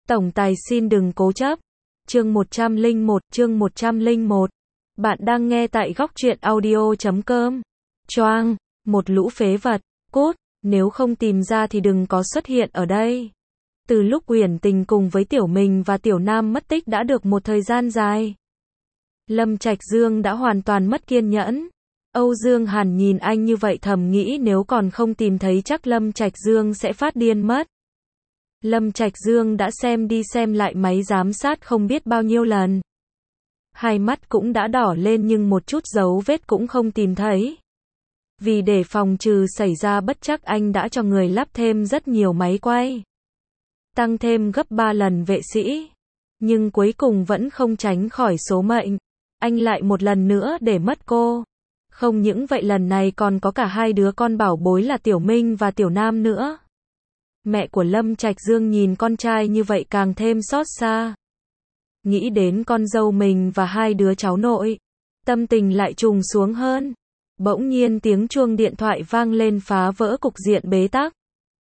Tổng tài xin đừng cố chấp. Chương 101. Bạn đang nghe tại góc truyện audio.com. Choang, một lũ phế vật, cút, nếu không tìm ra thì đừng có xuất hiện ở đây. Từ lúc Uyển Tình cùng với Tiểu Mình và Tiểu Nam mất tích đã được một thời gian dài, Lâm Trạch Dương đã hoàn toàn mất kiên nhẫn. Âu Dương Hàn nhìn anh như vậy thầm nghĩ nếu còn không tìm thấy chắc Lâm Trạch Dương sẽ phát điên mất. Lâm Trạch Dương đã xem đi xem lại máy giám sát không biết bao nhiêu lần. Hai mắt cũng đã đỏ lên nhưng một chút dấu vết cũng không tìm thấy. Vì để phòng trừ xảy ra bất trắc anh đã cho người lắp thêm rất nhiều máy quay. Tăng thêm gấp 3 lần vệ sĩ. Nhưng cuối cùng vẫn không tránh khỏi số mệnh. Anh lại một lần nữa để mất cô. Không những vậy lần này còn có cả hai đứa con bảo bối là Tiểu Minh và Tiểu Nam nữa. Mẹ của Lâm Trạch Dương nhìn con trai như vậy càng thêm xót xa. Nghĩ đến con dâu mình và hai đứa cháu nội, tâm tình lại trùng xuống hơn. Bỗng nhiên tiếng chuông điện thoại vang lên phá vỡ cục diện bế tắc.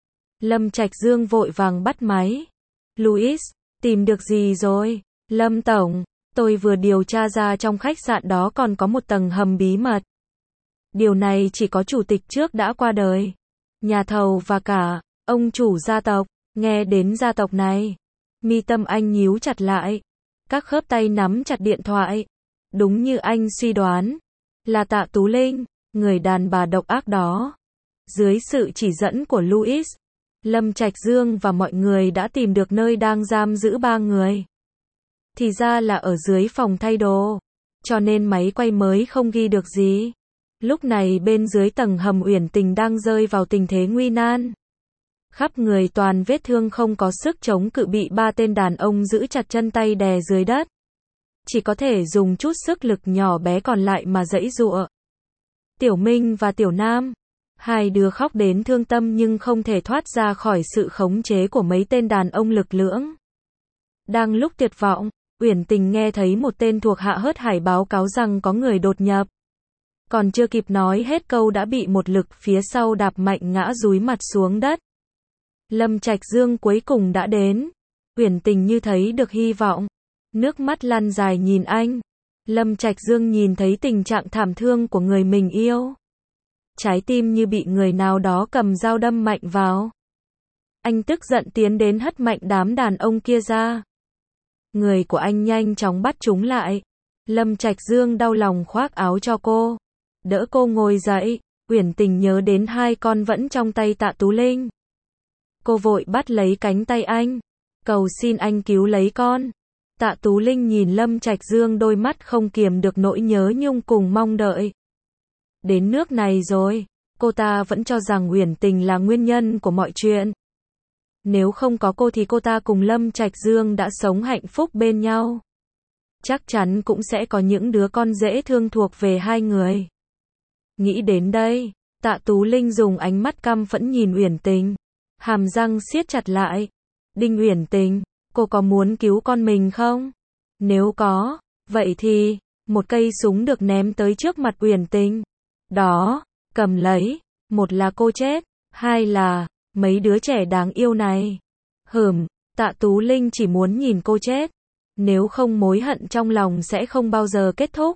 Lâm Trạch Dương vội vàng bắt máy. Louis, tìm được gì rồi? Lâm Tổng, tôi vừa điều tra ra trong khách sạn đó còn có một tầng hầm bí mật. Điều này chỉ có chủ tịch trước đã qua đời, nhà thầu và cả ông chủ gia tộc. Nghe đến gia tộc này, mi tâm anh nhíu chặt lại, các khớp tay nắm chặt điện thoại. Đúng như anh suy đoán, là Tạ Tú Linh, người đàn bà độc ác đó. Dưới sự chỉ dẫn của Louis, Lâm Trạch Dương và mọi người đã tìm được nơi đang giam giữ 3 người. Thì ra là ở dưới phòng thay đồ, cho nên máy quay mới không ghi được gì. Lúc này bên dưới tầng hầm Uyển Tình đang rơi vào tình thế nguy nan. Khắp người toàn vết thương không có sức chống cự bị 3 tên đàn ông giữ chặt chân tay đè dưới đất. Chỉ có thể dùng chút sức lực nhỏ bé còn lại mà giãy giụa. Tiểu Minh và Tiểu Nam, hai đứa khóc đến thương tâm nhưng không thể thoát ra khỏi sự khống chế của mấy tên đàn ông lực lưỡng. Đang lúc tuyệt vọng, Uyển Tình nghe thấy một tên thuộc hạ hớt hải báo cáo rằng có người đột nhập. Còn chưa kịp nói hết câu đã bị một lực phía sau đạp mạnh ngã dúi mặt xuống đất. Lâm Trạch Dương cuối cùng đã đến. Uyển Tình như thấy được hy vọng, nước mắt lăn dài nhìn anh. Lâm Trạch Dương nhìn thấy tình trạng thảm thương của người mình yêu. Trái tim như bị người nào đó cầm dao đâm mạnh vào. Anh tức giận tiến đến hất mạnh đám đàn ông kia ra. Người của anh nhanh chóng bắt chúng lại. Lâm Trạch Dương đau lòng khoác áo cho cô, đỡ cô ngồi dậy. Uyển Tình nhớ đến hai con vẫn trong tay Tạ Tú Linh. Cô vội bắt lấy cánh tay anh, cầu xin anh cứu lấy con. Tạ Tú Linh nhìn Lâm Trạch Dương đôi mắt không kiềm được nỗi nhớ nhung cùng mong đợi. Đến nước này rồi, cô ta vẫn cho rằng Uyển Tình là nguyên nhân của mọi chuyện. Nếu không có cô thì cô ta cùng Lâm Trạch Dương đã sống hạnh phúc bên nhau. Chắc chắn cũng sẽ có những đứa con dễ thương thuộc về hai người. Nghĩ đến đây, Tạ Tú Linh dùng ánh mắt căm phẫn nhìn Uyển Tình, hàm răng siết chặt lại. Đinh Uyển Tình, cô có muốn cứu con mình không? Nếu có, vậy thì, một cây súng được ném tới trước mặt Uyển Tình. Đó, cầm lấy, một là cô chết, hai là mấy đứa trẻ đáng yêu này. Tạ Tú Linh chỉ muốn nhìn cô chết. Nếu không mối hận trong lòng sẽ không bao giờ kết thúc.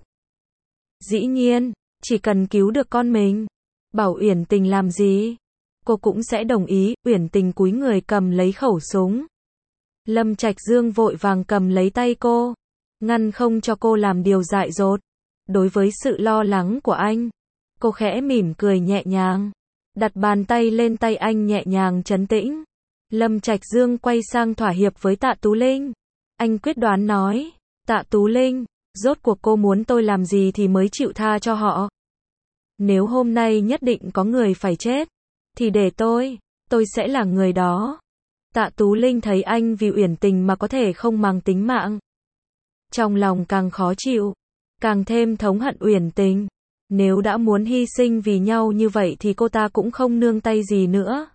Dĩ nhiên, chỉ cần cứu được con mình, bảo Uyển Tình làm gì, cô cũng sẽ đồng ý. Uyển Tình cúi người cầm lấy khẩu súng. Lâm Trạch Dương vội vàng cầm lấy tay cô, ngăn không cho cô làm điều dại dột. Đối với sự lo lắng của anh, cô khẽ mỉm cười nhẹ nhàng, đặt bàn tay lên tay anh nhẹ nhàng trấn tĩnh. Lâm Trạch Dương quay sang thỏa hiệp với Tạ Tú Linh. Anh quyết đoán nói, Tạ Tú Linh, rốt cuộc cô muốn tôi làm gì thì mới chịu tha cho họ. Nếu hôm nay nhất định có người phải chết, thì để tôi sẽ là người đó. Tạ Tú Linh thấy anh vì Uyển Tình mà có thể không mang tính mạng. Trong lòng càng khó chịu, càng thêm thống hận Uyển Tình. Nếu đã muốn hy sinh vì nhau như vậy thì cô ta cũng không nương tay gì nữa.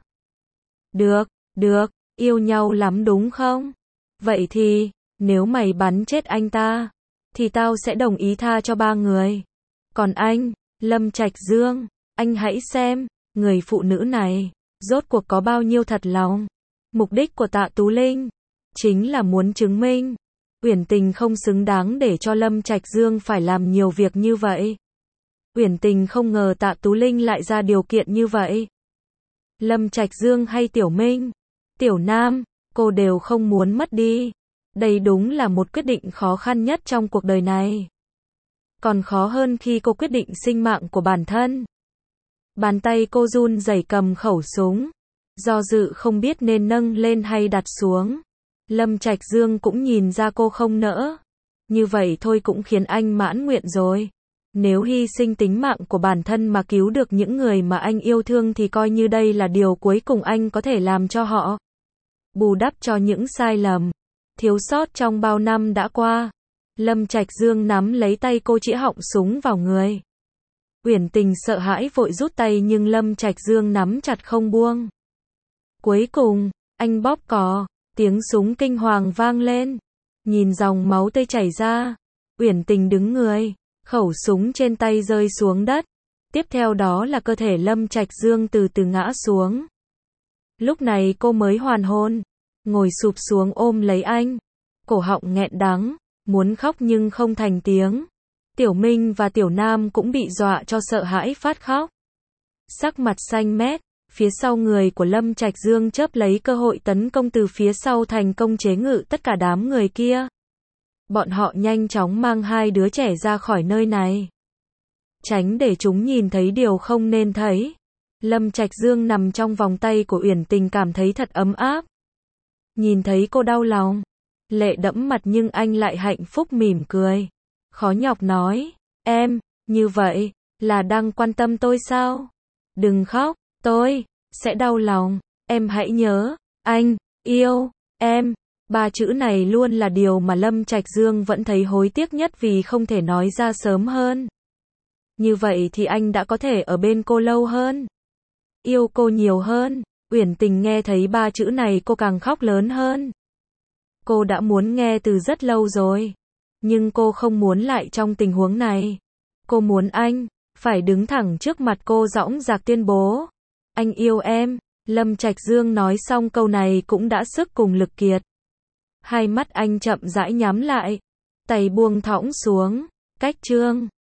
Được, yêu nhau lắm đúng không? Vậy thì, nếu mày bắn chết anh ta, thì tao sẽ đồng ý tha cho 3 người. Còn anh, Lâm Trạch Dương, anh hãy xem, người phụ nữ này, rốt cuộc có bao nhiêu thật lòng. Mục đích của Tạ Tú Linh chính là muốn chứng minh Uyển Tình không xứng đáng để cho Lâm Trạch Dương phải làm nhiều việc như vậy. Uyển Tình không ngờ Tạ Tú Linh lại ra điều kiện như vậy. Lâm Trạch Dương hay Tiểu Minh, Tiểu Nam, cô đều không muốn mất đi. Đây đúng là một quyết định khó khăn nhất trong cuộc đời này. Còn khó hơn khi cô quyết định sinh mạng của bản thân. Bàn tay cô run rẩy cầm khẩu súng, do dự không biết nên nâng lên hay đặt xuống. Lâm Trạch Dương cũng nhìn ra cô không nỡ. Như vậy thôi cũng khiến anh mãn nguyện rồi. Nếu hy sinh tính mạng của bản thân mà cứu được những người mà anh yêu thương thì coi như đây là điều cuối cùng anh có thể làm cho họ. Bù đắp cho những sai lầm, thiếu sót trong bao năm đã qua. Lâm Trạch Dương nắm lấy tay cô chĩa họng súng vào người. Uyển Tình sợ hãi vội rút tay nhưng Lâm Trạch Dương nắm chặt không buông. Cuối cùng, anh bóp cò, tiếng súng kinh hoàng vang lên. Nhìn dòng máu tươi chảy ra, Uyển Tình đứng người, khẩu súng trên tay rơi xuống đất. Tiếp theo đó là cơ thể Lâm Trạch Dương từ từ ngã xuống. Lúc này cô mới hoàn hồn, ngồi sụp xuống ôm lấy anh. Cổ họng nghẹn đắng, muốn khóc nhưng không thành tiếng. Tiểu Minh và Tiểu Nam cũng bị dọa cho sợ hãi phát khóc. Sắc mặt xanh mét, phía sau người của Lâm Trạch Dương chớp lấy cơ hội tấn công từ phía sau thành công chế ngự tất cả đám người kia. Bọn họ nhanh chóng mang hai đứa trẻ ra khỏi nơi này. Tránh để chúng nhìn thấy điều không nên thấy. Lâm Trạch Dương nằm trong vòng tay của Uyển Tình cảm thấy thật ấm áp. Nhìn thấy cô đau lòng, lệ đẫm mặt nhưng anh lại hạnh phúc mỉm cười. Khó nhọc nói, em, như vậy, là đang quan tâm tôi sao? Đừng khóc, tôi sẽ đau lòng, em hãy nhớ, anh yêu em. Ba chữ này luôn là điều mà Lâm Trạch Dương vẫn thấy hối tiếc nhất vì không thể nói ra sớm hơn. Như vậy thì anh đã có thể ở bên cô lâu hơn, yêu cô nhiều hơn. Uyển Tình nghe thấy ba chữ này cô càng khóc lớn hơn. Cô đã muốn nghe từ rất lâu rồi, nhưng cô không muốn lại trong tình huống này. Cô muốn anh phải đứng thẳng trước mặt cô dõng dạc tuyên bố, anh yêu em. Lâm Trạch Dương nói xong câu này cũng đã sức cùng lực kiệt. Hai mắt anh chậm rãi nhắm lại, tay buông thõng xuống. Cách chương